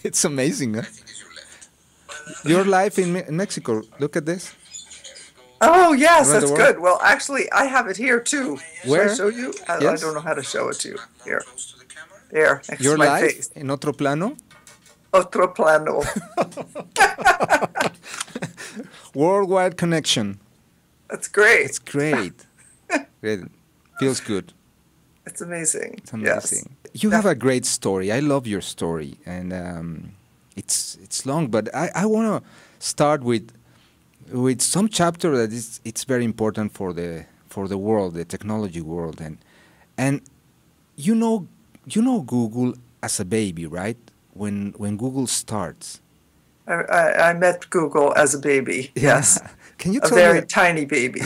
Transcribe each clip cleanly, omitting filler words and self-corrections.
It's amazing, huh? Your life in Mexico. Look at this. Oh, yes, Around the that's world. good. Well, actually, I have it here too. Should I Where? show you? I don't Yes. know how to show it to you. Here, there, next to Your my life face. in otro plano. Otro plano. Worldwide connection. That's great. It's great. Great. Feels good. It's amazing. It's Yes. amazing. You have a great story. I love your story, and it's long, but I want to start with some chapter that is it's very important for the world, the technology world, and you know Google as a baby, right? When Google starts. I met Google as a baby. Yeah. Yes. Can you A tell me? very tiny baby.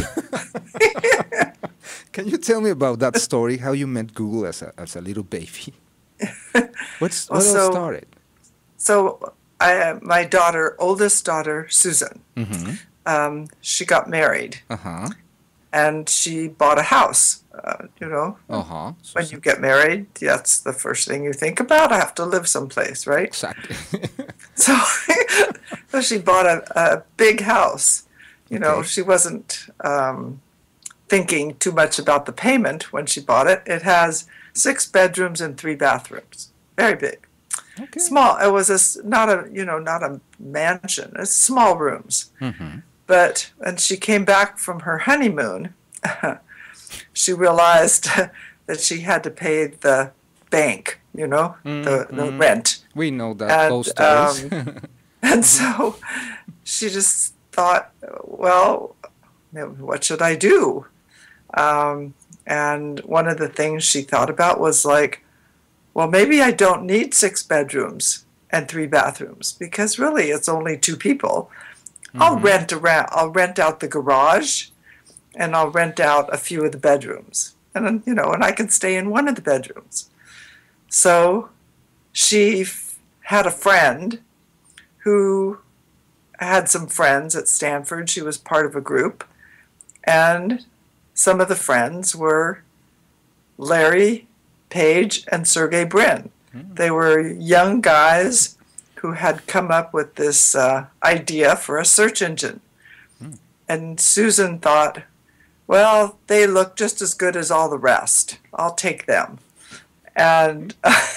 Can you tell me about that story? How you met Google as a little baby? What Well, all so started? so my daughter, oldest daughter, Susan, Mm-hmm. she got married Uh huh. and she bought a house. Uh huh. When you get married, that's the first thing you think about. I have to live someplace, right? Exactly. So, so she bought a big house. Okay. She wasn't thinking too much about the payment when she bought it. It has 6 bedrooms and 3 bathrooms. Very big. Okay. Small. It was not a mansion. It's small rooms. Mm-hmm. But when she came back from her honeymoon, she realized that she had to pay the bank, the rent. We know that And, those stories. And so she just thought, well, what should I do? And one of the things she thought about was like, well, maybe I don't need 6 bedrooms and 3 bathrooms because really it's only 2 people. I'll rent out the garage and I'll rent out a few of the bedrooms. And and I can stay in one of the bedrooms. So she had a friend who had some friends at Stanford. She was part of a group. And some of the friends were Larry Page and Sergey Brin. They were young guys who had come up with this idea for a search engine. And Susan thought, well, they look just as good as all the rest. I'll take them. And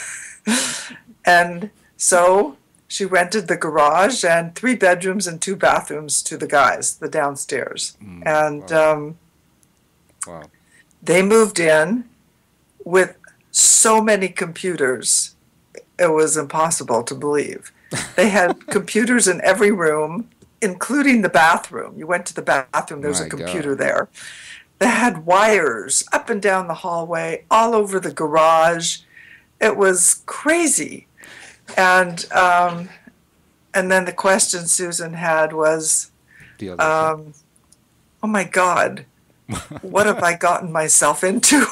and so she rented the garage and 3 bedrooms and 2 bathrooms to the guys, the downstairs. And Wow. they moved in with so many computers, it was impossible to believe. They had computers in every room, including the bathroom. You went to the bathroom, there's My a computer God. there. They had wires up and down the hallway, all over the garage. It was crazy. And then the question Susan had was, The other side. oh my God, what have I gotten myself into?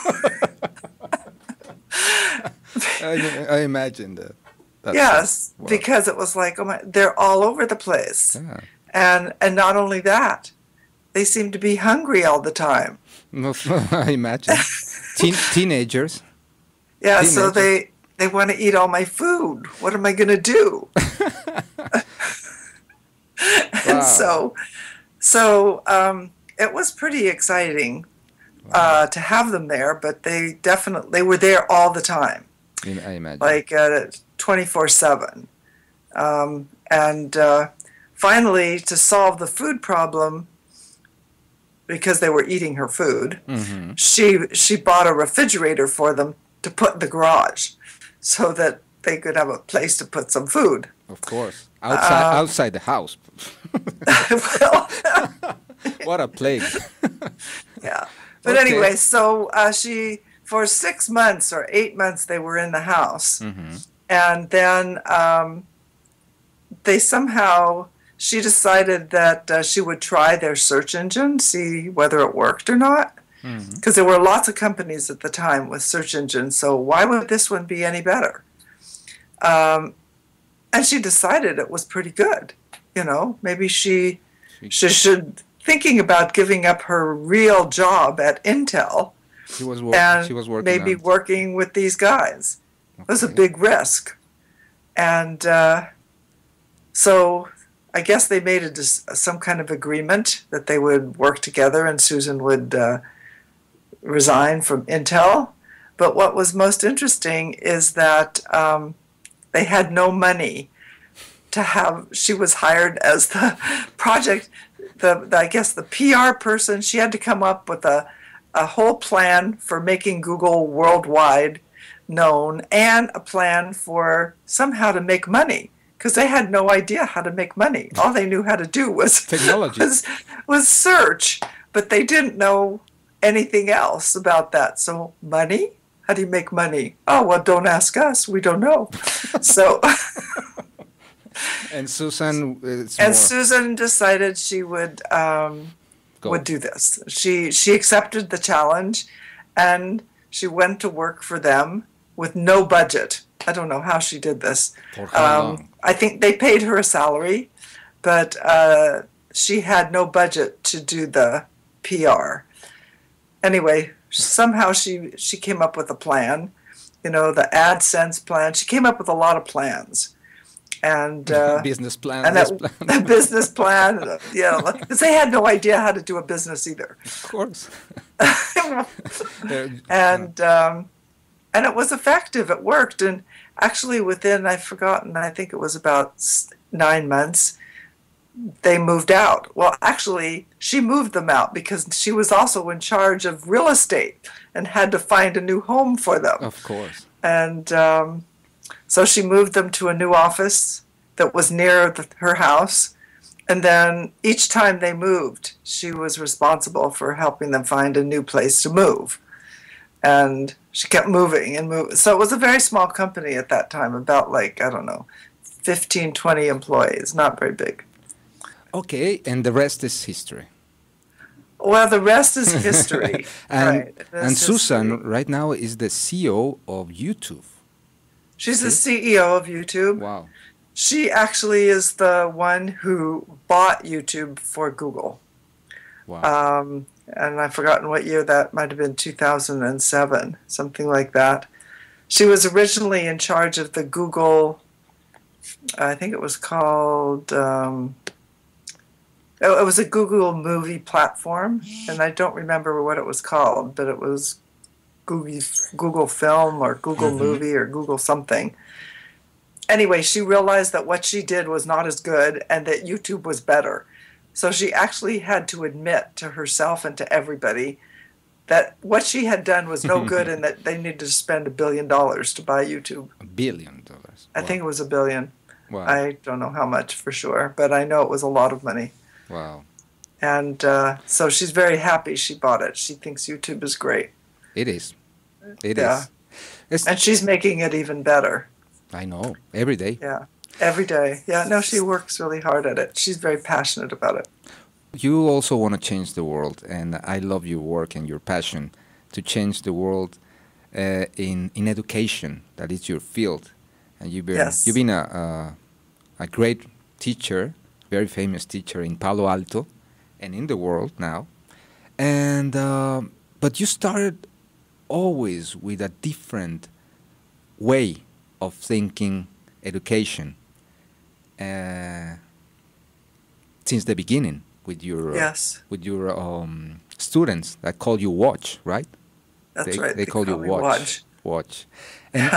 I imagine that. That's Yes, wow. because it was like, oh my, they're all over the place. Yeah. And not only that, they seem to be hungry all the time. No, I imagine. Teenagers. Yeah, so Teenagers. they want to eat all my food. What am I going to do? And so it was pretty exciting to have them there, but they were there all the time, I imagine. like 24/7. And finally, to solve the food problem, because they were eating her food, Mm-hmm. she bought a refrigerator for them to put in the garage so that they could have a place to put some food. Of course. Outside the house. Well, What a plague. yeah. But Okay. anyway, so for 6 months or 8 months, they were in the house. Mm-hmm. And then she decided that she would try their search engine, see whether it worked or not. Mm-hmm. Because there were lots of companies at the time with search engines, so why would this one be any better? And she decided it was pretty good. Maybe she should, thinking about giving up her real job at Intel She was and working maybe on. working with these guys. It was a Okay. big risk. And so I guess they made some kind of agreement that they would work together and Susan would resign from Intel. But what was most interesting is that they had no money to have. She was hired as the project, I guess the PR person. She had to come up with a whole plan for making Google worldwide known and a plan for somehow to make money, because they had no idea how to make money. All they knew how to do was Technology. was search, but they didn't know anything else about that. So money? How do you make money? Oh, well, don't ask us. We don't know. So And Susan, Susan decided she would do this. She accepted the challenge, and she went to work for them with no budget. I don't know how she did this. For how long? I think they paid her a salary, but she had no budget to do the PR. Anyway, somehow she came up with a plan, the AdSense plan. She came up with a lot of plans. And business plan. And that business plan, because they had no idea how to do a business either. Of course. And it was effective. It worked. And actually within, I've forgotten, I think it was about 9 months, they moved out. Well, actually, she moved them out because she was also in charge of real estate and had to find a new home for them. Of course. And so she moved them to a new office that was near her house. And then each time they moved, she was responsible for helping them find a new place to move. And she kept moving and moving. So it was a very small company at that time, about 15, 20 employees, not very big. Okay, and the rest is history. Well, the rest is history. And Susan right now is the CEO of YouTube. She's the CEO of YouTube. Wow. She actually is the one who bought YouTube for Google. Wow. And I've forgotten what year that might have been, 2007, something like that. She was originally in charge of the Google, I think it was called, it was a Google movie platform, and I don't remember what it was called, but it was Google Film or Google Movie or Google something. Anyway, she realized that what she did was not as good and that YouTube was better. So she actually had to admit to herself and to everybody that what she had done was no good and that they needed to spend $1 billion to buy YouTube. $1 billion. Wow. I think it was $1 billion. Wow. I don't know how much for sure, but I know it was a lot of money. Wow. And so she's very happy she bought it. She thinks YouTube is great. It is. It Yeah. is. And she's making it even better. I know. Every day. Yeah. Every day. Yeah. No, she works really hard at it. She's very passionate about it. You also want to change the world, and I love your work and your passion to change the world in education. That is your field, and you've been a great teacher, very famous teacher in Palo Alto, and in the world now. And but you started always with a different way of thinking education since the beginning. With your students that call you Watch, right? That's right. They call you Watch. Watch. And,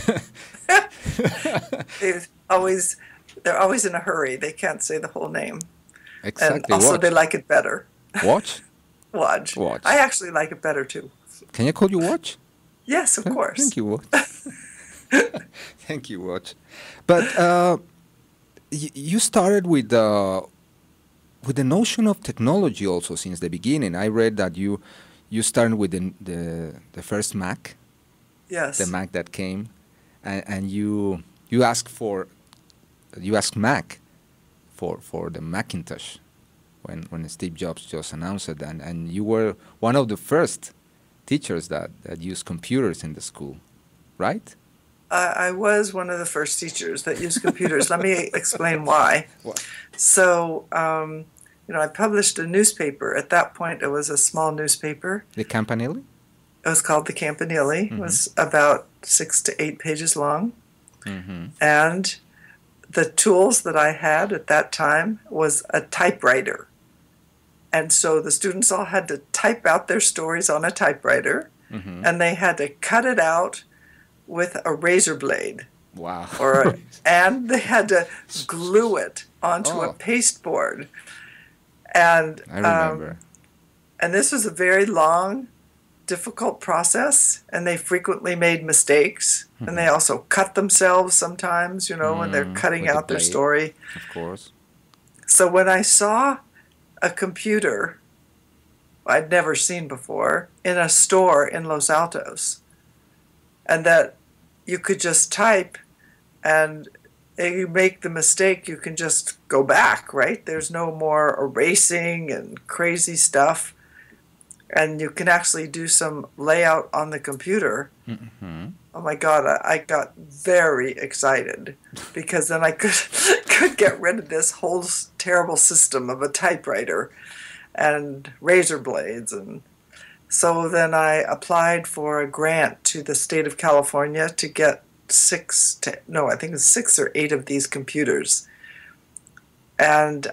they're always in a hurry. They can't say the whole name. Exactly. And also Watch. they like it better. Watch? Watch. Watch. I actually like it better too. Can I call you Watch? Yes, of course. Thank you, Watch. Thank you, Watch. But you started with the notion of technology also since the beginning. I read that you started with the first Mac. Yes. The Mac that came, and you asked Mac for the Macintosh when Steve Jobs just announced it, and you were one of the first teachers that used computers in the school, right? I was one of the first teachers that used computers. Let me explain why. What? So, I published a newspaper. At that point, it was a small newspaper. The Campanile? It was called the Campanile. It was about 6 to 8 pages long. Mm-hmm. And the tools that I had at that time was a typewriter. And so the students all had to type out their stories on a typewriter, Mm-hmm. and they had to cut it out with a razor blade, Wow. and they had to glue it onto a Oh, pasteboard. And I remember. and this was a very long, difficult process, and they frequently made mistakes, and they also cut themselves sometimes, when they're cutting With the out their blade, story. of course. So when I saw a computer I'd never seen before in a store in Los Altos, and that you could just type, and if you make the mistake, you can just go back, right? There's no more erasing and crazy stuff, and you can actually do some layout on the computer. Mm-hmm. Oh my God, I got very excited because then I could get rid of this whole terrible system of a typewriter and razor blades. And so then I applied for a grant to the state of California to get I think it's 6 or 8 of these computers. And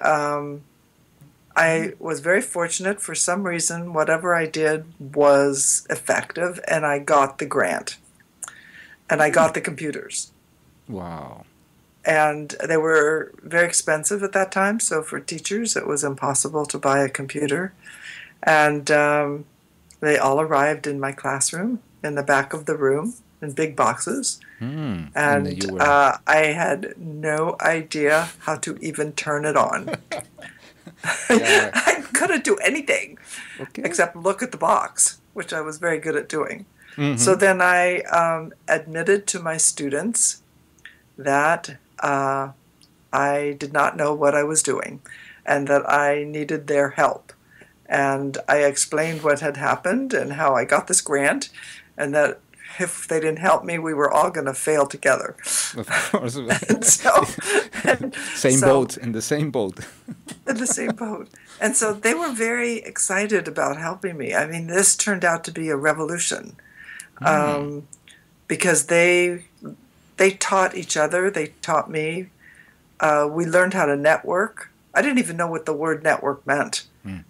I was very fortunate. For some reason, whatever I did was effective, and I got the grant. And I got the computers. Wow. And they were very expensive at that time, so for teachers it was impossible to buy a computer. And they all arrived in my classroom in the back of the room in big boxes. And And you were. I had no idea how to even turn it on. Yeah. I couldn't do anything Okay. except look at the box, which I was very good at doing. Mm-hmm. So then I admitted to my students that I did not know what I was doing and that I needed their help. And I explained what had happened and how I got this grant, and that if they didn't help me, we were all going to fail together. Of course. And so, Same so- boat, in the same boat. in the same boat. And so they were very excited about helping me. I mean, this turned out to be a revolution. Because they taught each other, they taught me. We learned how to network. I didn't even know what the word network meant.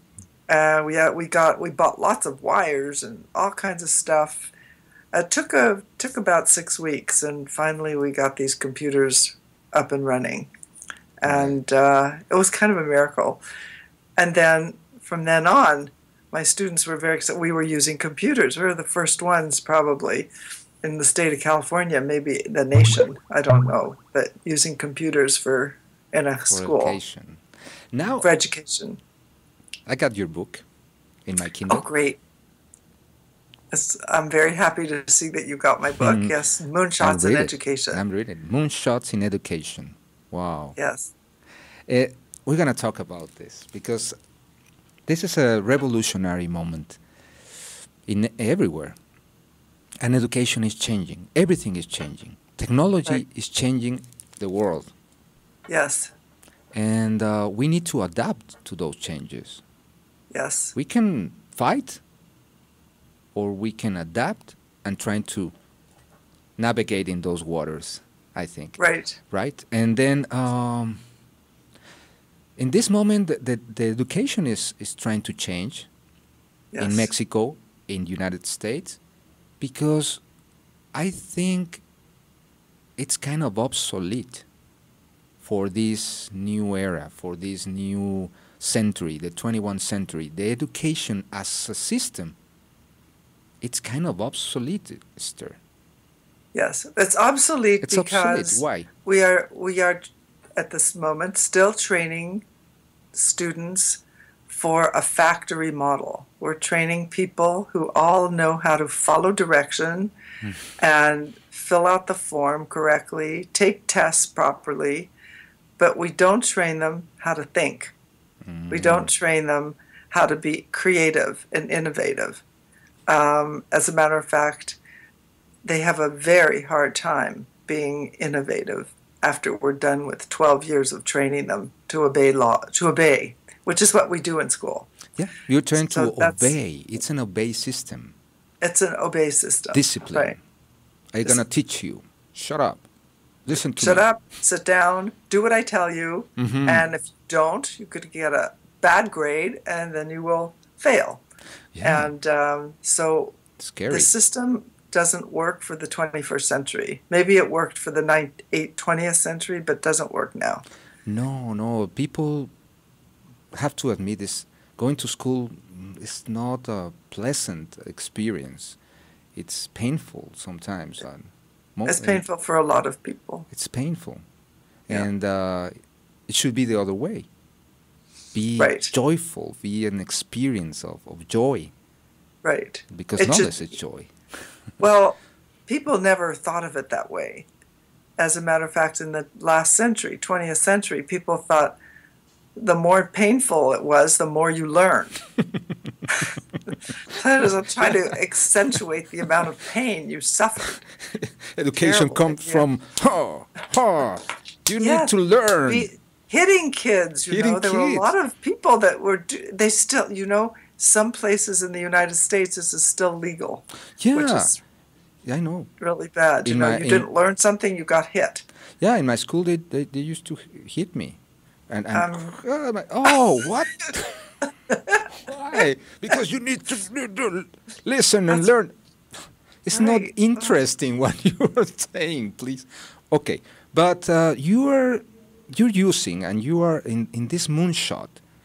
We bought lots of wires and all kinds of stuff. It took about 6 weeks, and finally we got these computers up and running, and it was kind of a miracle. And then from then on, my students were very excited. We were using computers. We were the first ones, probably, in the state of California, maybe the nation, I don't know, but using computers in a For school education. Now, for education. I got your book in my Oh, Kindle. great. I'm very happy to see that you got my book. Yes, Moonshots in Education. I'm reading it. Moonshots in Education. Wow. Yes, We're going to talk about this because this is a revolutionary moment in everywhere. And education is changing. Everything is changing. Technology Right. is changing the world. yes, And we need to adapt to those changes. yes, We can fight or we can adapt and try to navigate in those waters, I think. right, Right? And then in this moment, the education is trying to change yes. in Mexico, in the United States, because I think it's kind of obsolete for this new era, for this new century, the 21st century. The education as a system, it's kind of obsolete, Esther. Yes, it's obsolete It's obsolete. because Why? we are at this moment still training students for a factory model. We're training people who all know how to follow direction and fill out the form correctly, take tests properly, but we don't train them how to think. We don't train them how to be creative and innovative. As a matter of fact, they have a very hard time being innovative after we're done with 12 years of training them to obey, which is what we do in school. Yeah, you're trying So to that's- obey. It's an obey system. It's an obey system. Discipline. Right. I'm going to teach you. Shut up. Listen to Shut me. up, sit down, do what I tell you, Hmm. and if you don't, you could get a bad grade, and then you will fail. Yeah, And so the scary. system doesn't work for the 21st century. Maybe it worked for the 20th century, but doesn't work now. No, no. People have to admit this. Going to school is not a pleasant experience. It's painful sometimes, and It's painful for a lot of people. it's painful. Yeah, And it should be the other way. Be right, joyful. Be an experience of joy, right. because It knowledge should, is joy. well, people never thought of it that way. As a matter of fact, in the last century, 20th century, people thought the more painful it was, the more you learned. That is trying to accentuate the amount of pain you suffered. Education Terrible comes idea. from ha ha. You need Yeah, to learn. hitting kids. Hitting There were a lot kids. of people that were. They still, some places in the United States this is still legal, which Yeah, is I know. really bad. In my You didn't learn something, you got hit. yeah, in my school they used to hit me, and Um, oh, what? Why? Because you need to listen and that's learn. It's not right. interesting what you are saying, please. Okay, but you're using and you are in this moonshot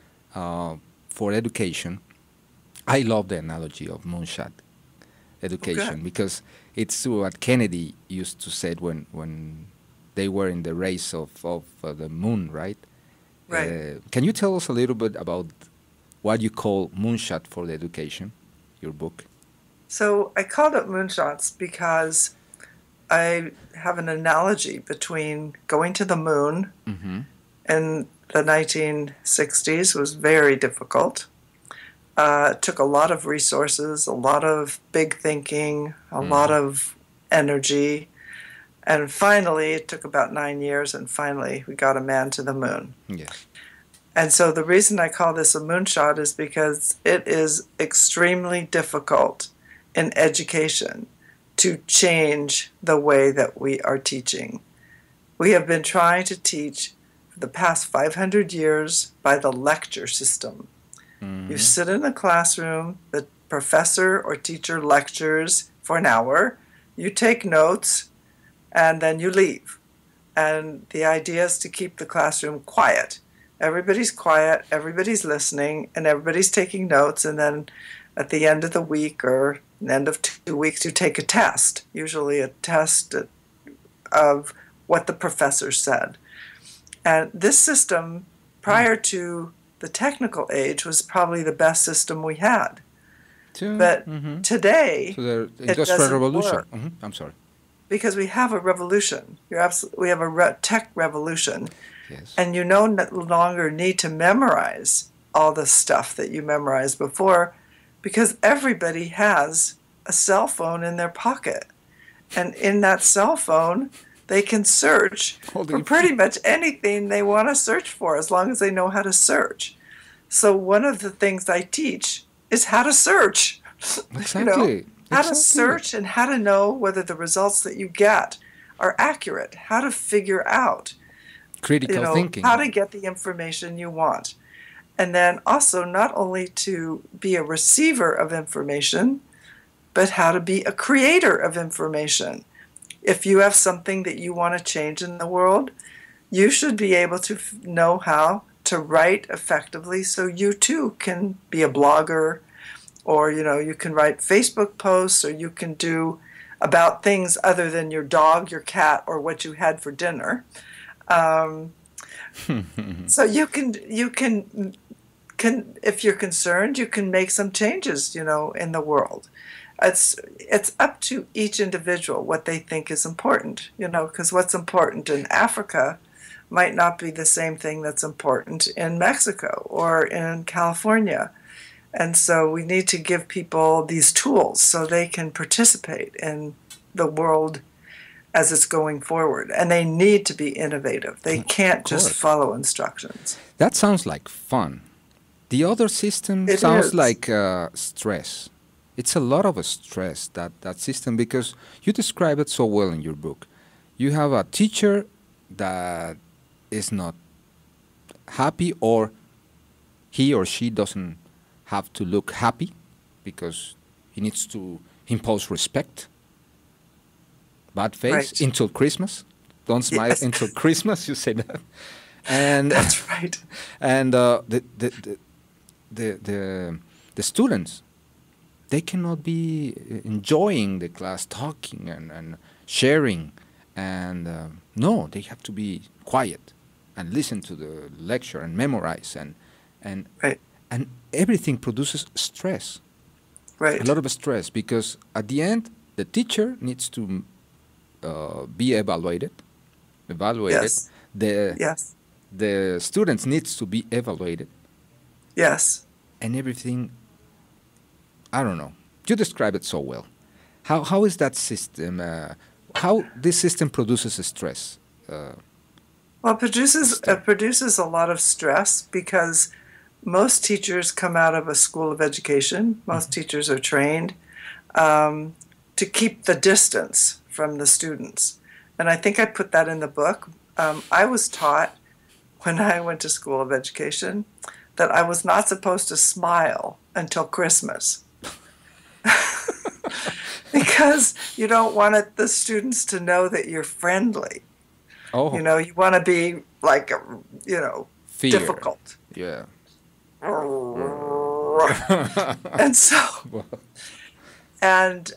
for education. I love the analogy of moonshot Okay. education because it's what Kennedy used to say when they were in the race of the moon, right? Right. Can you tell us a little bit about what you call moonshot for the education, your book? So I called it moonshots because I have an analogy between going to the moon Mm-hmm. in the 1960s was very difficult. It took a lot of resources, a lot of big thinking, a lot Mm-hmm. of energy. And finally, it took about 9 years, and finally, we got a man to the moon. Yes. And so the reason I call this a moonshot is because it is extremely difficult in education to change the way that we are teaching. We have been trying to teach for the past 500 years by the lecture system. You Mm-hmm. sit in a classroom, the professor or teacher lectures for an hour, you take notes, and then you leave. And the idea is to keep the classroom quiet. Everybody's quiet, everybody's listening, and everybody's taking notes. And then at the end of the week or the end of 2 weeks, you take a test, usually a test of what the professor said. And this system, prior to the technical age, was probably the best system we had. But Mm-hmm. today, So the it Industrial doesn't Revolution. work Mm-hmm. I'm sorry. because we have a revolution. We have a tech revolution, Yes. and you no longer need to memorize all the stuff that you memorized before, because everybody has a cell phone in their pocket, and in that cell phone, they can search All the for pretty much anything they want to search for, as long as they know how to search. So one of the things I teach is how to search. Exactly. How to Exactly. search and how to know whether the results that you get are accurate, how to figure out, Critical thinking. how to get the information you want. And then also not only to be a receiver of information, but how to be a creator of information. If you have something that you want to change in the world, you should be able to know how to write effectively so you too can be a blogger, or you can write Facebook posts, or you can do about things other than your dog, your cat, or what you had for dinner. So you can if you're concerned, you can make some changes, in the world. It's up to each individual what they think is important, because what's important in Africa might not be the same thing that's important in Mexico or in California. And so we need to give people these tools so they can participate in the world as it's going forward. And they need to be innovative. They can't just course. follow instructions. That sounds like fun. The other system It sounds is. like stress. It's a lot of a stress, that system, because you describe it so well in your book. You have a teacher that is not happy, or he or she doesn't have to look happy because he needs to impose respect. Bad face Right. until Christmas. Don't smile Yes. until Christmas. You say that, and That's right. and the the students, they cannot be enjoying the class, talking and sharing, and no, they have to be quiet and listen to the lecture and memorize, and Right. and everything produces stress, a Right. lot of stress, because at the end the teacher needs to be evaluated. Yes. The Yes. the students needs to be evaluated, Yes. and everything. I don't know. You describe it so well. How is that system? How this system produces stress? Well, it Step. produces a lot of stress because most teachers come out of a school of education. Most teachers are trained to keep the distance from the students. And I think I put that in the book. I was taught when I went to school of education that I was not supposed to smile until Christmas because you don't want the students to know that you're friendly. Oh, You want to be like, fear. difficult. Yeah. And so, Well, and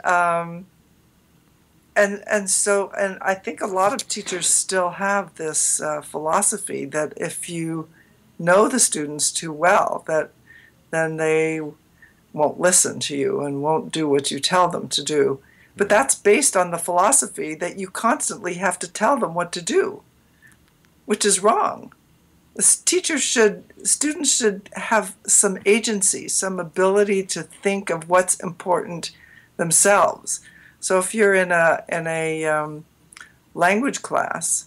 and I think a lot of teachers still have this philosophy that if you know the students too well, that then they won't listen to you and won't do what you tell them to do. But that's based on the philosophy that you constantly have to tell them what to do, which is wrong. Students should have some agency, some ability to think of what's important themselves. So if you're in a language class,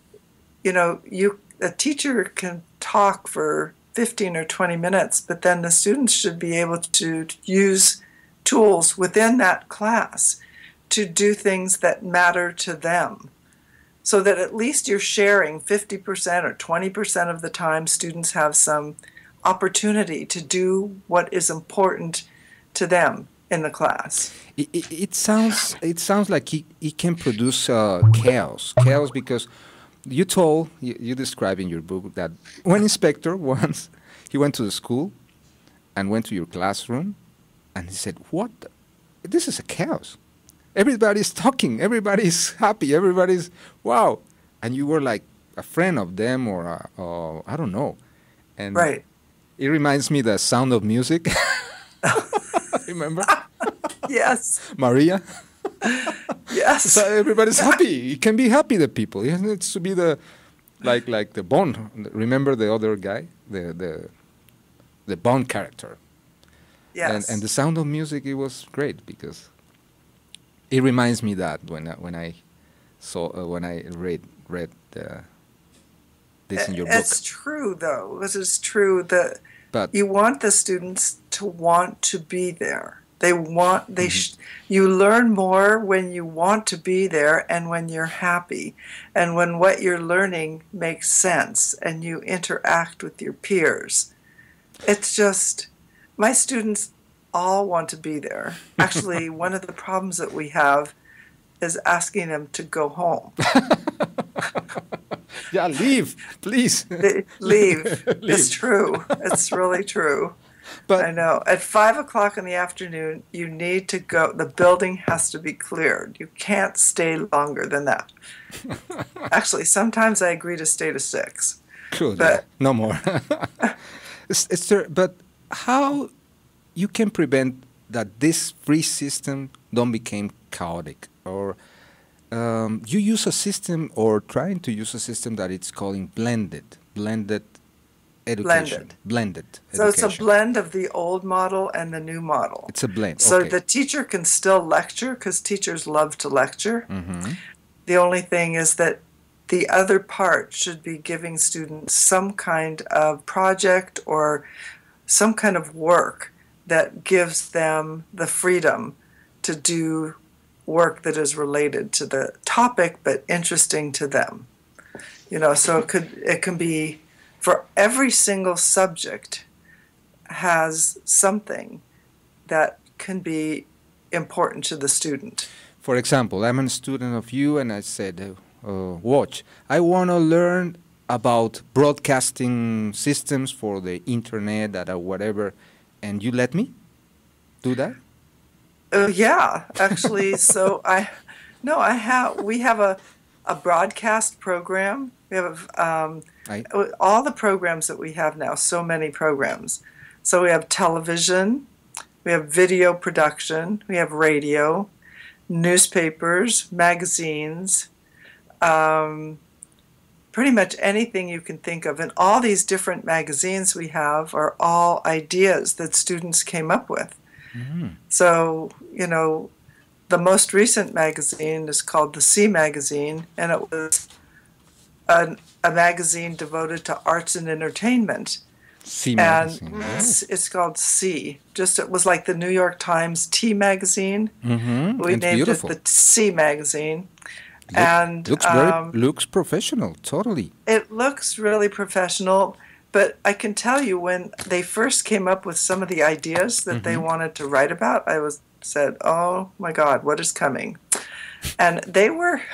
a teacher can talk for 15 or 20 minutes, but then the students should be able to use tools within that class to do things that matter to them, so that at least you're sharing 50% or 20% of the time. Students have some opportunity to do what is important to them in the class. it sounds like it can produce chaos, because you describe in your book that one inspector once, he went to the school and went to your classroom, and he said, "What? This is a chaos. Everybody's talking. Everybody's happy. Everybody's wow." And you were like a friend of them, or I don't know. And Right. it reminds me the Sound of Music. Remember Yes. Maria? Yes. So everybody's happy. It can be happy. The people. It needs to be the like the Bond. Remember the other guy, the Bond character. Yes. And the Sound of Music, it was great because it reminds me that when I read this in your book. It's true, though. This is true that But you want the students to want to be there. You learn more when you want to be there and when you're happy and when what you're learning makes sense and you interact with your peers. It's just, my students all want to be there. Actually, one of the problems that we have is asking them to go home. yeah, leave, please. Leave. It's Leave. true. It's really true. But I know. At 5 o'clock in the afternoon, you need to go. The building has to be cleared. You can't stay longer than that. Actually, sometimes I agree to stay to 6. Good, But no more. But how you can prevent that this free system don't become chaotic, or you use a system or trying to use a system that it's calling blended education, blended so it's a education. blend of the old model and the new model. It's a blend. So Okay. the teacher can still lecture because teachers love to lecture. Mhm. The only thing is that the other part should be giving students some kind of project or some kind of work that gives them the freedom to do work that is related to the topic but interesting to them. So it can be for every single subject has something that can be important to the student. For example, I'm a student of you, and I said, watch, I want to learn about broadcasting systems for the internet or whatever, and you let me do that? Yeah, actually, we have a broadcast program. We have all the programs that we have now, so many programs. So we have television, we have video production, we have radio, newspapers, magazines, pretty much anything you can think of. And all these different magazines we have are all ideas that students came up with. Mm-hmm. So, the most recent magazine is called the C Magazine, and it was a magazine devoted to arts and entertainment. C Magazine. And it's called C. It was like the New York Times T Magazine. Mm-hmm. We named beautiful. it the C Magazine. Looks professional, totally. It looks really professional, but I can tell you when they first came up with some of the ideas that they wanted to write about, I said, "Oh my God, what is coming?" And they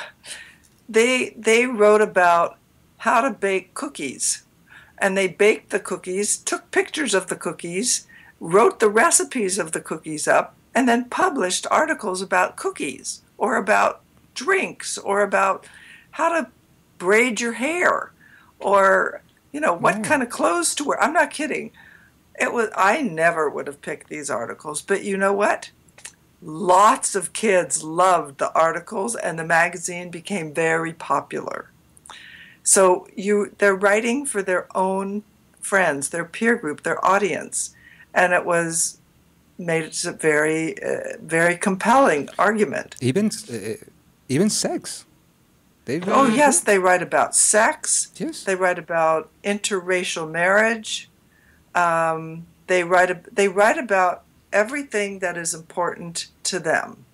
wrote about how to bake cookies, and they baked the cookies, took pictures of the cookies, wrote the recipes of the cookies up, and then published articles about cookies or about drinks or about how to braid your hair or what kind of clothes to wear. I'm not kidding. I never would have picked these articles, but you know what? Lots of kids loved the articles, and the magazine became very popular. So they're writing for their own friends, their peer group, their audience, and it made it a very, very compelling argument. Even sex. Yes, they write about sex. Yes. They write about interracial marriage. They write about everything that is important to them.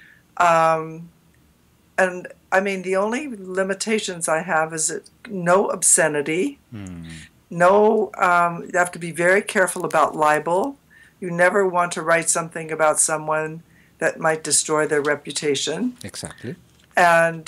And I mean, the only limitations I have is no obscenity. No, you have to be very careful about libel. You never want to write something about someone that might destroy their reputation. Exactly. And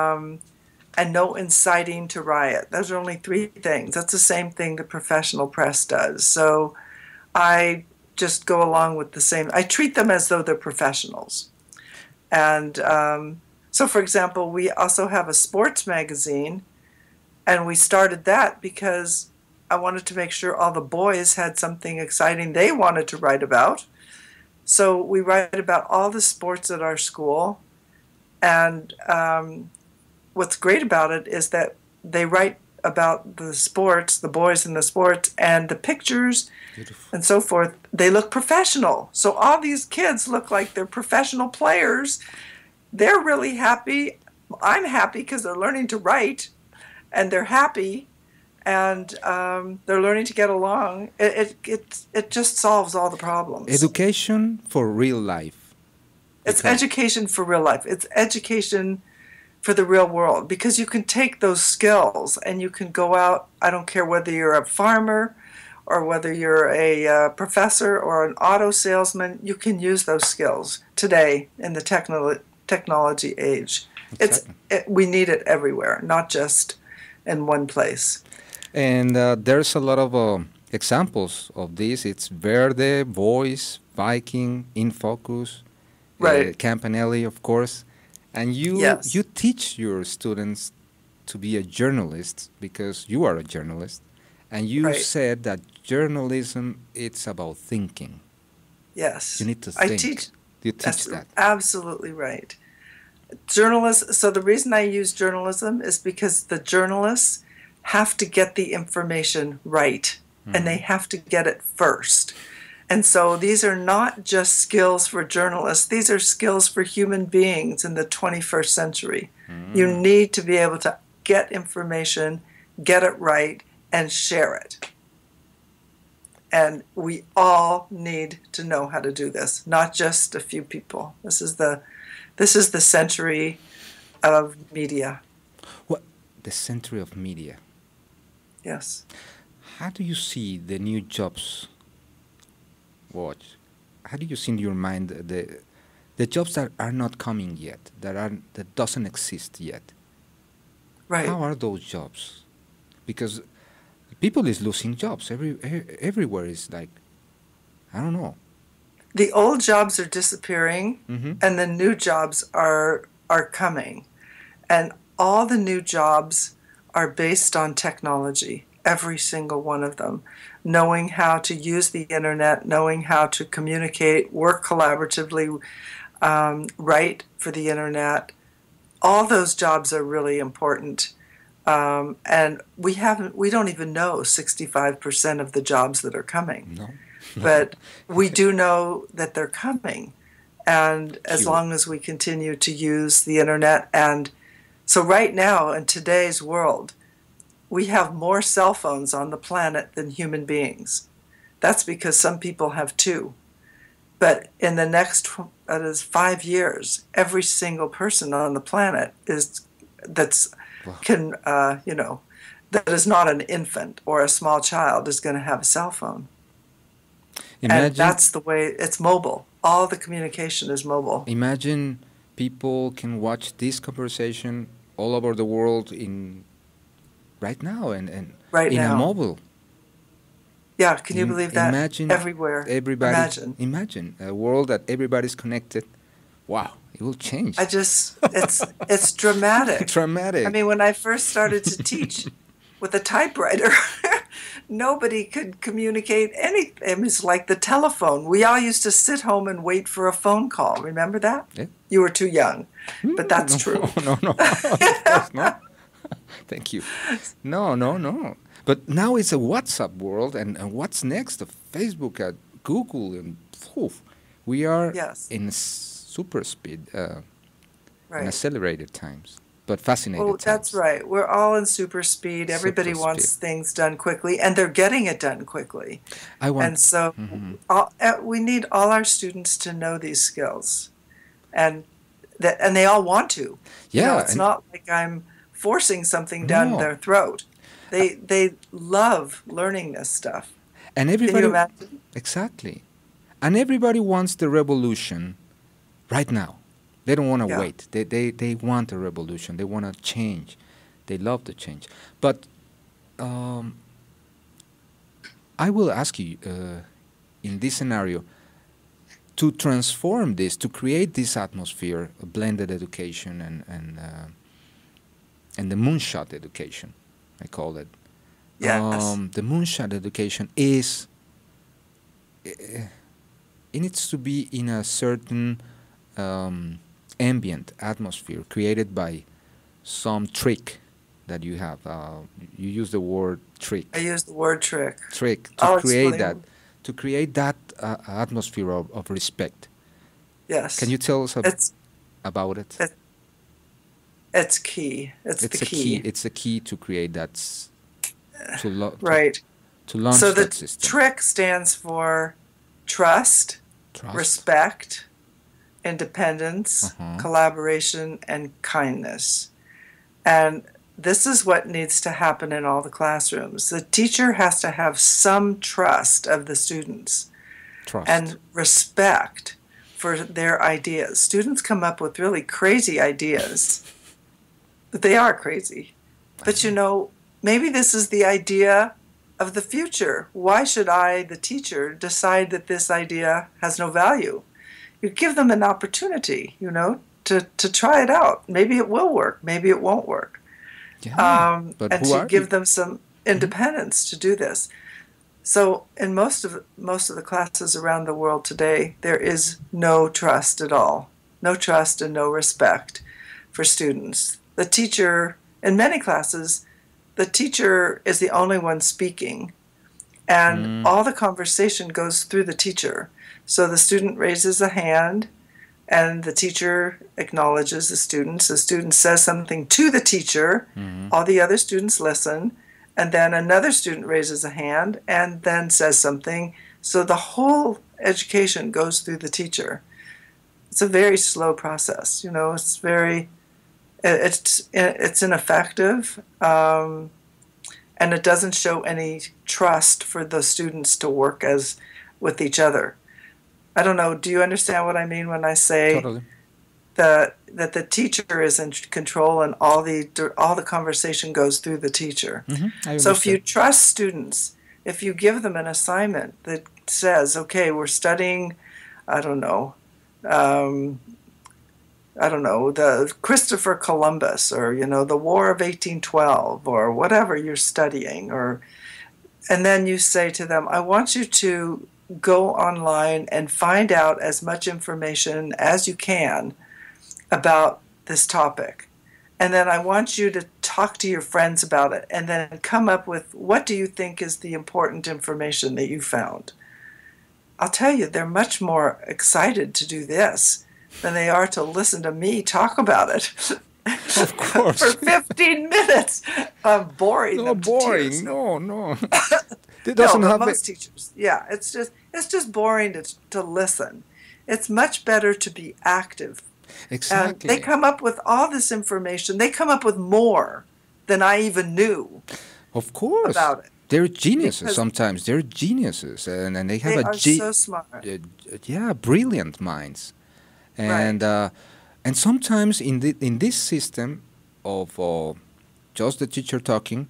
no inciting to riot. Those are only 3 things. That's the same thing the professional press does. So I just go along with the same. I treat them as though they're professionals. And so, for example, we also have a sports magazine, and we started that because I wanted to make sure all the boys had something exciting they wanted to write about. So we write about all the sports at our school. And what's great about it is that they write about the sports, the boys in the sports, and the pictures and so forth. They look professional. So all these kids look like they're professional players. They're really happy. I'm happy because they're learning to write, and they're happy, and they're learning to get along. It just solves all the problems. Education for real life. It's education for real life. It's education for the real world, because you can take those skills and you can go out. I don't care whether you're a farmer or whether you're a professor or an auto salesman. You can use those skills today in the technology age. Exactly. We need it everywhere, not just in one place. And there's a lot of examples of this. It's Verde, Voice, Viking, InFocus, right. Campanelli, of course. And you teach your students to be a journalist because you are a journalist. And you said that journalism, it's about thinking. Yes. You need to think. You teach that's that. Absolutely right. So the reason I use journalism is because the journalists have to get the information right, and they have to get it first. And so these are not just skills for journalists. These are skills for human beings in the 21st century. You need to be able to get information, get it right, and share it. And we all need to know how to do this, not just a few people. This is the This is the century of media. What the century of media? Yes. How do you see the new jobs? Watch. How do you see in your mind the jobs that are not coming yet, that doesn't exist yet? Right. How are those jobs? Because people is losing jobs everywhere. Is like, I don't know. The old jobs are disappearing, Mm-hmm. and the new jobs are coming. And all the new jobs are based on technology, every single one of them. Knowing how to use the internet, knowing how to communicate, work collaboratively, write for the internet. All those jobs are really important. And we don't even know 65% of the jobs that are coming. No. But we do know that they're coming. And as Cute. long as we continue to use the internet, and so right now in today's world, we have more cell phones on the planet than human beings. That's because some people have two. But in the next 5 years, every single person on the planet Wow. that is not an infant or a small child is going to have a cell phone. And Imagine, that's the way it's mobile. All the communication is mobile. imagine people can watch this conversation all over the world in right now and Right in a now. mobile. Yeah, can you believe that? Imagine Everywhere. everybody. Imagine. A world that everybody's connected. Wow, it will change. It's dramatic. Dramatic. I mean, when I first started to teach with a typewriter, nobody could communicate anything. It was like the telephone. We all used to sit home and wait for a phone call. Remember that? Yeah. You were too young, but that's no, true. No. Of course not. Thank you. No. But now it's a WhatsApp world, and what's next? Facebook, Google, and poof, we are Yes. in super speed, in Right. accelerated times, but fascinating Oh, times. that's right. We're all in super speed. Everybody Super wants speed. things done quickly, and they're getting it done quickly. I want. And so we need all our students to know these skills, and they all want to. Yeah, It's and- not like I'm forcing something down No. their throat. They love learning this stuff. And Can everybody you imagine? exactly, and everybody wants the revolution right now. They don't want to Yeah. wait. They want a revolution. They want to change. They love the change. But I will ask you in this scenario to transform this, to create this atmosphere, a blended education and the moonshot education, I call it. Yes. The moonshot education is it needs to be in a certain ambient atmosphere created by some trick that you have. You use the word trick. I use the word trick. Trick I'll to create explain. that, to create that atmosphere of respect. Yes. Can you tell us It's about it? it's key. It's It's the a key. It's a key to create that Right. to launch So the that system. trick stands for trust, Trust. respect, independence, Uh-huh. collaboration, and kindness. And this is what needs to happen in all the classrooms. The teacher has to have some trust of the students Trust. and respect for their ideas. Students come up with really crazy ideas, but they are crazy. But maybe this is the idea of the future. Why should I, the teacher, decide that this idea has no value? You give them an opportunity, to try it out. Maybe it will work. Maybe it won't work. Yeah, but And who to are give you? them some independence to do this. So in most of the classes around the world today, there is no trust at all. No trust and no respect for students. The teacher, in many classes, the teacher is the only one speaking, and all the conversation goes through the teacher. So the student raises a hand, and the teacher acknowledges the student. The student says something to the teacher. All the other students listen, and then another student raises a hand and then says something. So the whole education goes through the teacher. It's a very slow process. It's very it's ineffective, and it doesn't show any trust for the students to work as with each other. I don't know. Do you understand what I mean when I say Totally. that the teacher is in control and all the conversation goes through the teacher? I So if you understand. trust students, if you give them an assignment that says, okay, we're studying, I don't know, um, the Christopher Columbus, or the War of 1812, or whatever you're studying, and then you say to them, I want you to go online and find out as much information as you can about this topic. And then I want you to talk to your friends about it and then come up with, what do you think is the important information that you found? I'll tell you, they're much more excited to do this than they are to listen to me talk about it Of course. for 15 minutes. I'm boring No, them to boring. tears. No. It No, doesn't but have most teachers, yeah, it's just boring to listen. It's much better to be active. And they exactly. come up with all this information. They come up with more than I even knew Of course. about it, They're geniuses because sometimes. They're geniuses. And they have they a are so smart. yeah, brilliant minds. Right. And sometimes in this system of just the teacher talking,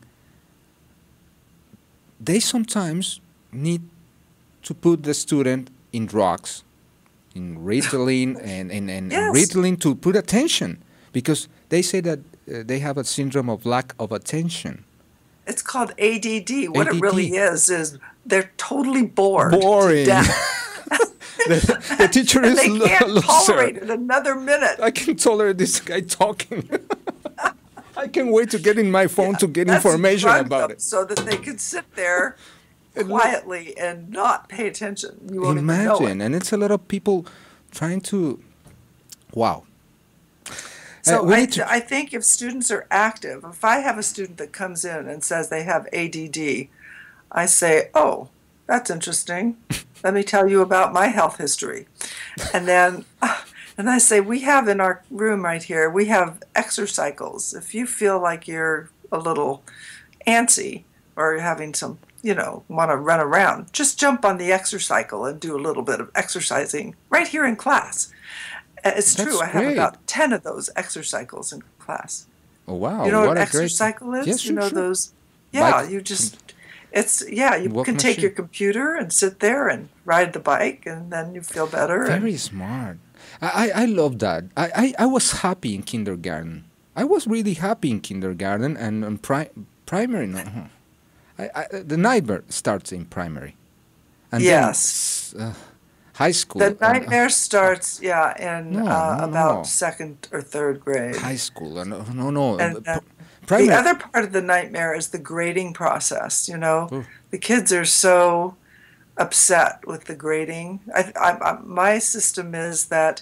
they sometimes need to put the student in drugs, in Ritalin and Yes. Ritalin to put attention, because they say that they have a syndrome of lack of attention. It's called ADD. What it really ADD. is they're totally bored to Boring. death. The teacher And is they can't loser. tolerate it another minute. I can tolerate this guy talking. I can wait to get in my phone to get That's information drug about them it. so that they can sit there quietly and not pay attention. You won't even know Imagine, it. and it's a lot of people trying to. Wow. So we need to. I think if students are active, if I have a student that comes in and says they have ADD, I say, oh, that's interesting. Let me tell you about my health history. And then and I say, we have in our room right here, we have exercycles. If you feel like you're a little antsy or you're having some, want to run around, just jump on the exercycle and do a little bit of exercising right here in class. It's That's true. I have great. about 10 of those exercycles in class. Oh, wow. You know what what an a great. exercycle is? Yes, You sure, know sure. those? Yeah, Bike- you just, you Walk can take your machine. computer and sit there and ride the bike, and then you feel better. Very smart. I love that. I was happy in kindergarten. I was really happy in kindergarten and in primary. No, the nightmare starts in primary, and Yes. then high school. The nightmare starts, in No, about no. second or third grade. high school. No. And then Primary. the other part of the nightmare is the grading process. Ooh. The kids are so upset with the grading. My system is that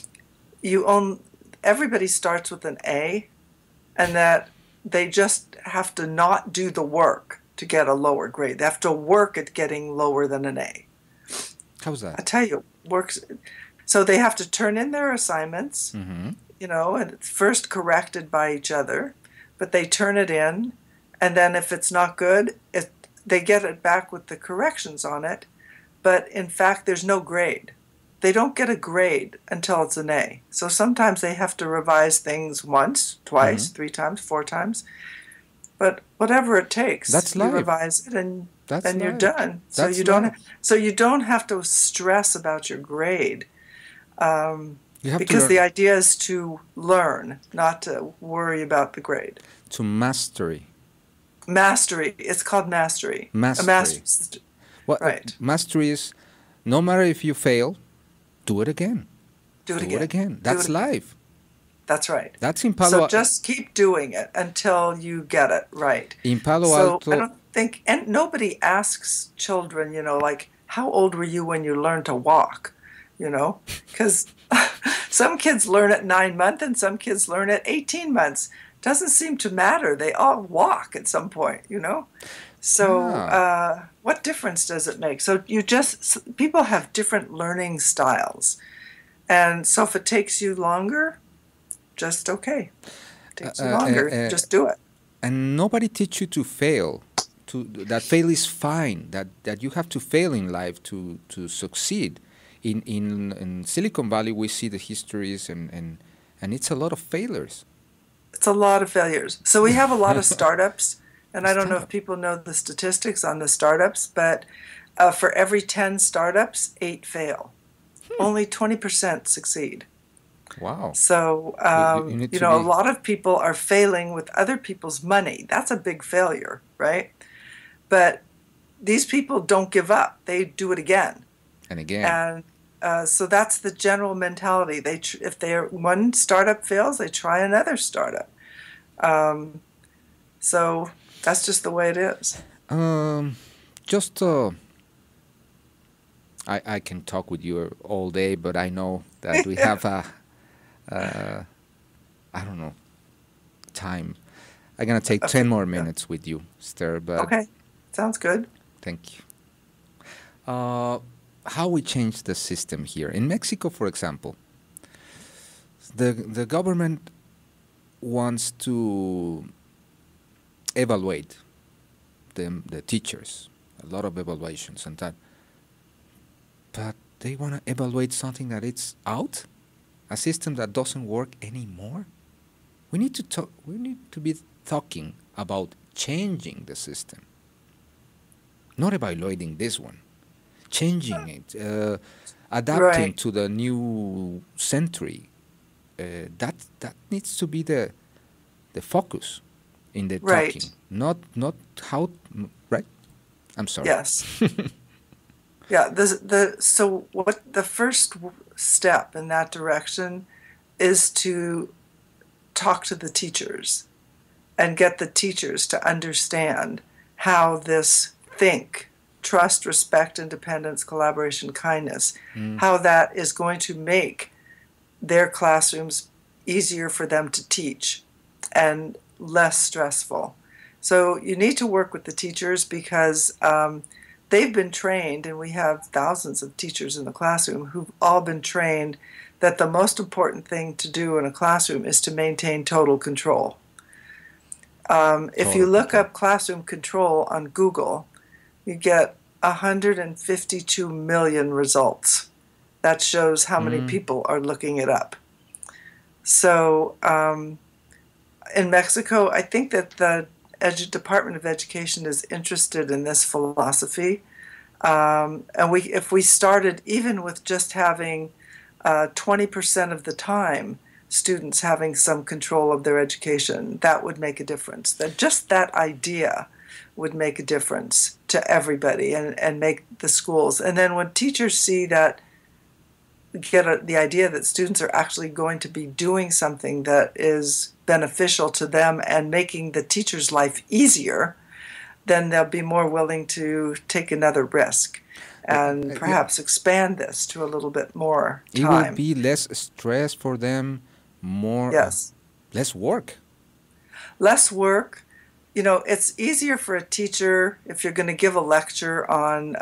everybody starts with an A, and that they just have to not do the work to get a lower grade. They have to work at getting lower than an A. How's I that? tell you, works. So they have to turn in their assignments, Mm-hmm. and it's first corrected by each other, but they turn it in, and then if it's not good, they get it back with the corrections on it, but in fact, there's no grade. They don't get a grade until it's an A. So sometimes they have to revise things once, twice, 3 times, 4 times, but whatever it takes, That's you life. revise it and That's then you're life. done. So That's you don't. life. So you don't have to stress about your grade, You have because to the learn idea is to learn, not to worry about the grade. to mastery. Mastery. It's called mastery. Mastery. A master's. What Right. mastery is? No matter if you fail, do it again. Do it Do again. it again. Do That's it again. life. That's right. That's in Palo. So just keep doing it until you get it right. In Palo So Alto. I don't think, and nobody asks children, like, how old were you when you learned to walk? Because some kids learn at 9 months and some kids learn at 18 months. Doesn't seem to matter. They all walk at some point, So what difference does it make? So people have different learning styles. And so if it takes you longer, just okay. It Uh, takes you uh, uh, longer, uh, just do it. and nobody teach you to fail. That fail is fine. That you have to fail in life to succeed. In Silicon Valley, we see the histories, and it's a lot of failures. It's a lot of failures. So we have a lot of startups, and I don't know if Startup. people know the statistics on the startups, but for every 10 startups, 8 fail. Only 20% succeed. Wow. So, You need you to know, a be, lot of people are failing with other people's money. That's a big failure, right? But these people don't give up. They do it again. and again. And so that's the general mentality. If one startup fails, they try another startup. Um, so that's just the way it is. Um, just I can talk with you all day, but I know that we have a I don't know time. I'm gonna take 10 more Yeah. minutes with you, Esther. But Okay, sounds good. thank you. How we change the system here in Mexico, for example, the government wants to evaluate the teachers, a lot of evaluations and that, but they want to evaluate something that it's out, a system that doesn't work anymore. We need to talk. We need to be talking about changing the system, not evaluating this one, changing it, adapting Right, to the new century. That needs to be the focus in the right. talking, not how. Right? I'm sorry. Yes. Yeah, so what the first step in that direction is to talk to the teachers and get the teachers to understand how this think, trust, respect, independence, collaboration, kindness, Mm. how that is going to make their classrooms easier for them to teach and less stressful. So you need to work with the teachers because they've been trained, and we have thousands of teachers in the classroom who've all been trained that the most important thing to do in a classroom is to maintain total control. If you Total look control. up classroom control on Google, you get 152 million results. That shows how many Mm. people are looking it up. So in Mexico, I think that the Department of Education is interested in this philosophy. And if we started even with just having 20% of the time students having some control of their education, that would make a difference. That just that idea would make a difference to everybody and make the schools. And then when teachers see that, the idea that students are actually going to be doing something that is beneficial to them and making the teacher's life easier, then they'll be more willing to take another risk and Yeah, perhaps expand this to a little bit more it will time. be less stress for them, more Yes. less work. Less work. You know, it's easier for a teacher if you're going to give a lecture on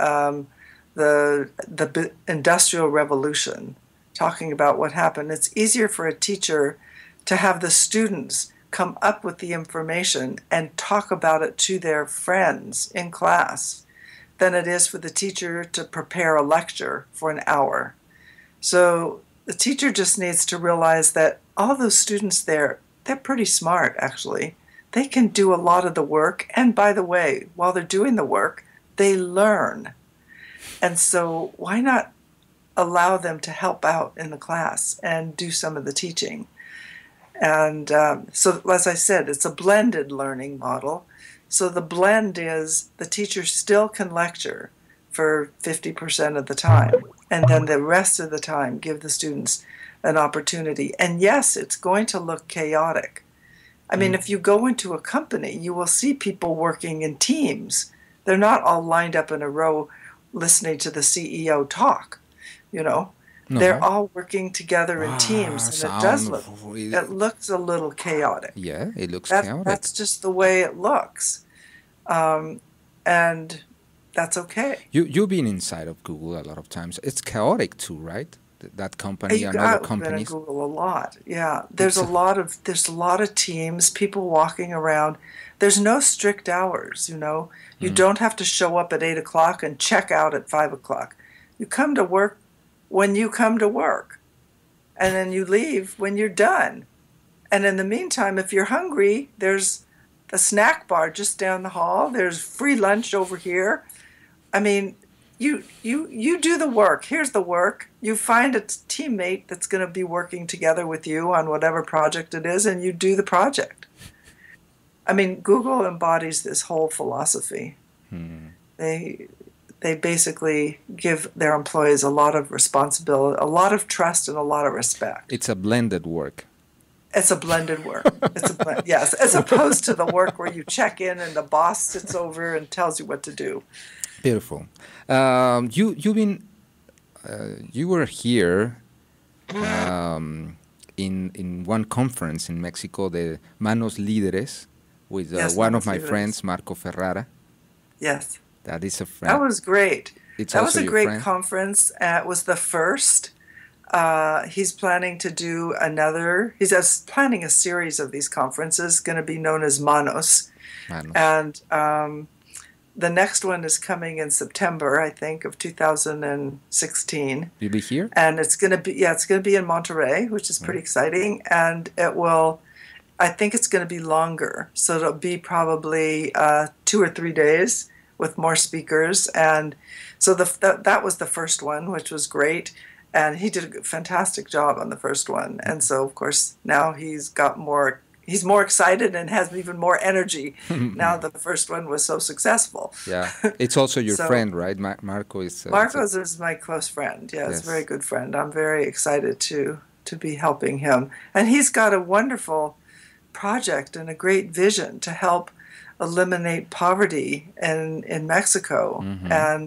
the Industrial Revolution, talking about what happened. It's easier for a teacher to have the students come up with the information and talk about it to their friends in class than it is for the teacher to prepare a lecture for an hour. So the teacher just needs to realize that all those students there, they're pretty smart, actually. They can do a lot of the work. And by the way, while they're doing the work, they learn. And so why not allow them to help out in the class and do some of the teaching? And so, as I said, it's a blended learning model. So the blend is the teacher still can lecture for 50% of the time, and then the rest of the time give the students an opportunity. And yes, it's going to look chaotic. I mean, if you go into a company, you will see people working in teams. They're not all lined up in a row listening to the CEO talk, you know. They're No. all working together in teams, and Sound. it looks a little chaotic. Yeah, it looks chaotic. That's just the way it looks, and that's okay. You've been inside of Google a lot of times. It's chaotic too, right? that company and other I've been in companies? Google a lot. Yeah, It's a, there's a lot of teams, people walking around. There's no strict hours. You know, you mm, don't have to show up at 8 o'clock and check out at 5 o'clock. You come to work when you come to work, and then you leave when you're done. And in the meantime, if you're hungry, there's the snack bar just down the hall. There's free lunch over here. I mean, you do the work. Here's the work. You find a teammate that's going to be working together with you on whatever project it is, and you do the project. I mean, Google embodies this whole philosophy. mm. They they basically give their employees a lot of responsibility, a lot of trust, and a lot of respect. It's a blended work. It's a blended work. It's a blend, yes, as opposed to the work where you check in and the boss sits over and tells you what to do. Beautiful. You were here in one conference in Mexico, the Manos Líderes, with Yes, one of Manos my Líderes. friends, Marco Ferrara. Yes, That is a that friend. was great. It's That was also a your great friend. conference. It was the first. He's planning to do another. Planning a series of these conferences, going to be known as Manos. Manos. And the next one is coming in September, I think, of 2016. You'll be here? And it's going to be in Monterrey, which is pretty exciting. And I think it's going to be longer. So it'll be probably 2 or 3 days with more speakers. And so that was the first one, which was great. And he did a fantastic job on the first one. And so, of course, now he's more excited and has even more energy now that the first one was so successful. Yeah. It's also your So- friend, right? Marco is... Marcos is my close friend. Yes, Yes. very good friend. I'm very excited to be helping him. And he's got a wonderful project and a great vision to help eliminate poverty in Mexico. And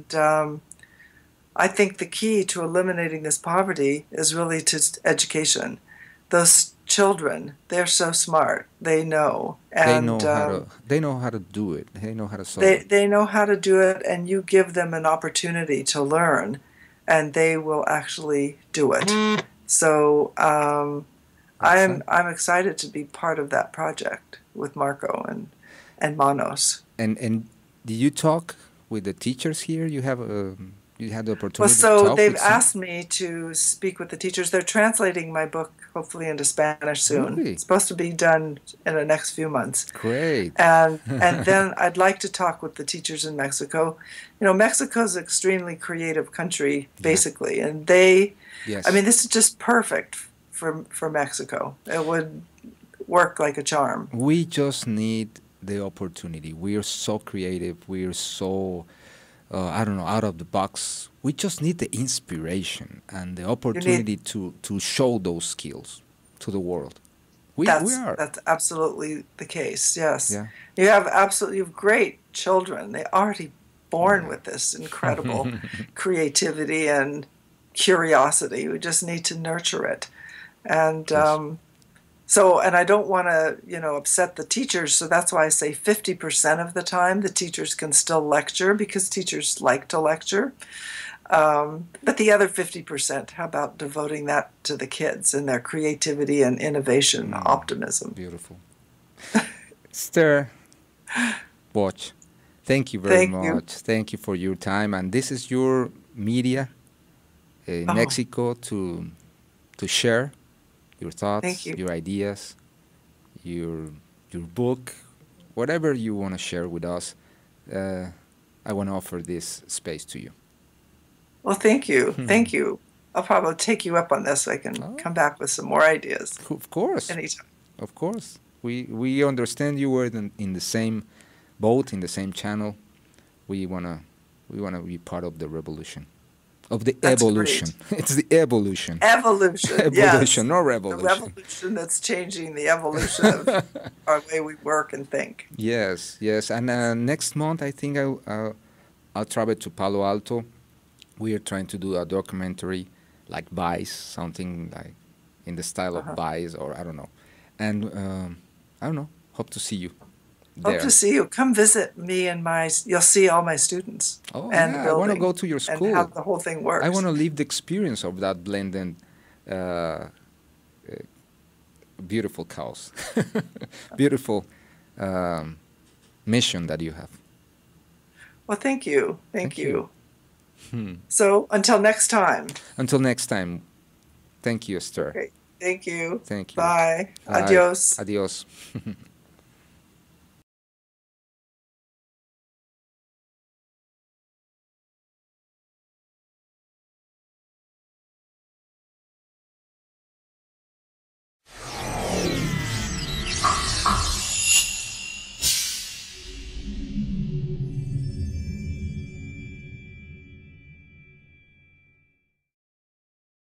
I think the key to eliminating this poverty is really to education. Those children, they're so smart. They know. they And know how to do it. They know how to solve it. they know how to do it, and you give them an opportunity to learn, and they will actually do it. So I'm excited to be part of that project with Marco and Manos. And did you talk with the teachers here? You had the opportunity Well, to so talk they've with some? asked me to speak with the teachers. They're translating my book, hopefully into Spanish soon. Really? It's supposed to be done in the next few months. Great. And then I'd like to talk with the teachers in Mexico. You know, Mexico's an extremely creative country, basically, and Yes. I mean, this is just perfect for Mexico. It would work like a charm. We just need the opportunity. We are so creative. We are so, I don't know, out of the box. We just need the inspiration and the opportunity to show those skills to the world. We are. That's absolutely the case. Yes, Yeah. you have great children. They're already born with this incredible creativity and curiosity. We just need to nurture it, and Yes. and I don't want to upset the teachers. So that's why I say 50% of the time the teachers can still lecture because teachers like to lecture. But the other 50%, how about devoting that to the kids and their creativity and innovation, optimism? Beautiful. Esther Boch, thank you very Thank you. much. Thank you for your time. And this is your media in Oh. Mexico to share your thoughts, Thank you. your ideas, your book, whatever you want to share with us. I want to offer this space to you. Well, thank you. Thank you. I'll probably take you up on this so I can Oh. come back with some more ideas Of course. anytime. Of course. We understand you were in the same boat, in the same channel. We wanna be part of the revolution. Of the That's evolution. It's the evolution. Evolution. Evolution, yes. no The revolution. revolution that's changing the evolution of our way we work and think. Yes, yes. And next month, I think I'll travel to Palo Alto. We are trying to do a documentary like Vice, something like in the style of Vice, or I don't know. And I don't know. Hope to see you. Hope there. to see you. Come visit me and you'll see all my students Oh and the yeah, I want to building go to your and how school. the whole thing I want works. to live the experience of that blended, beautiful cows, beautiful um, mission that you have. Well, thank you. Thank Thank you. you. So until next time. Until next time, thank you, Esther. Okay. Thank you. Thank you. Bye. Bye. Adios. Adios.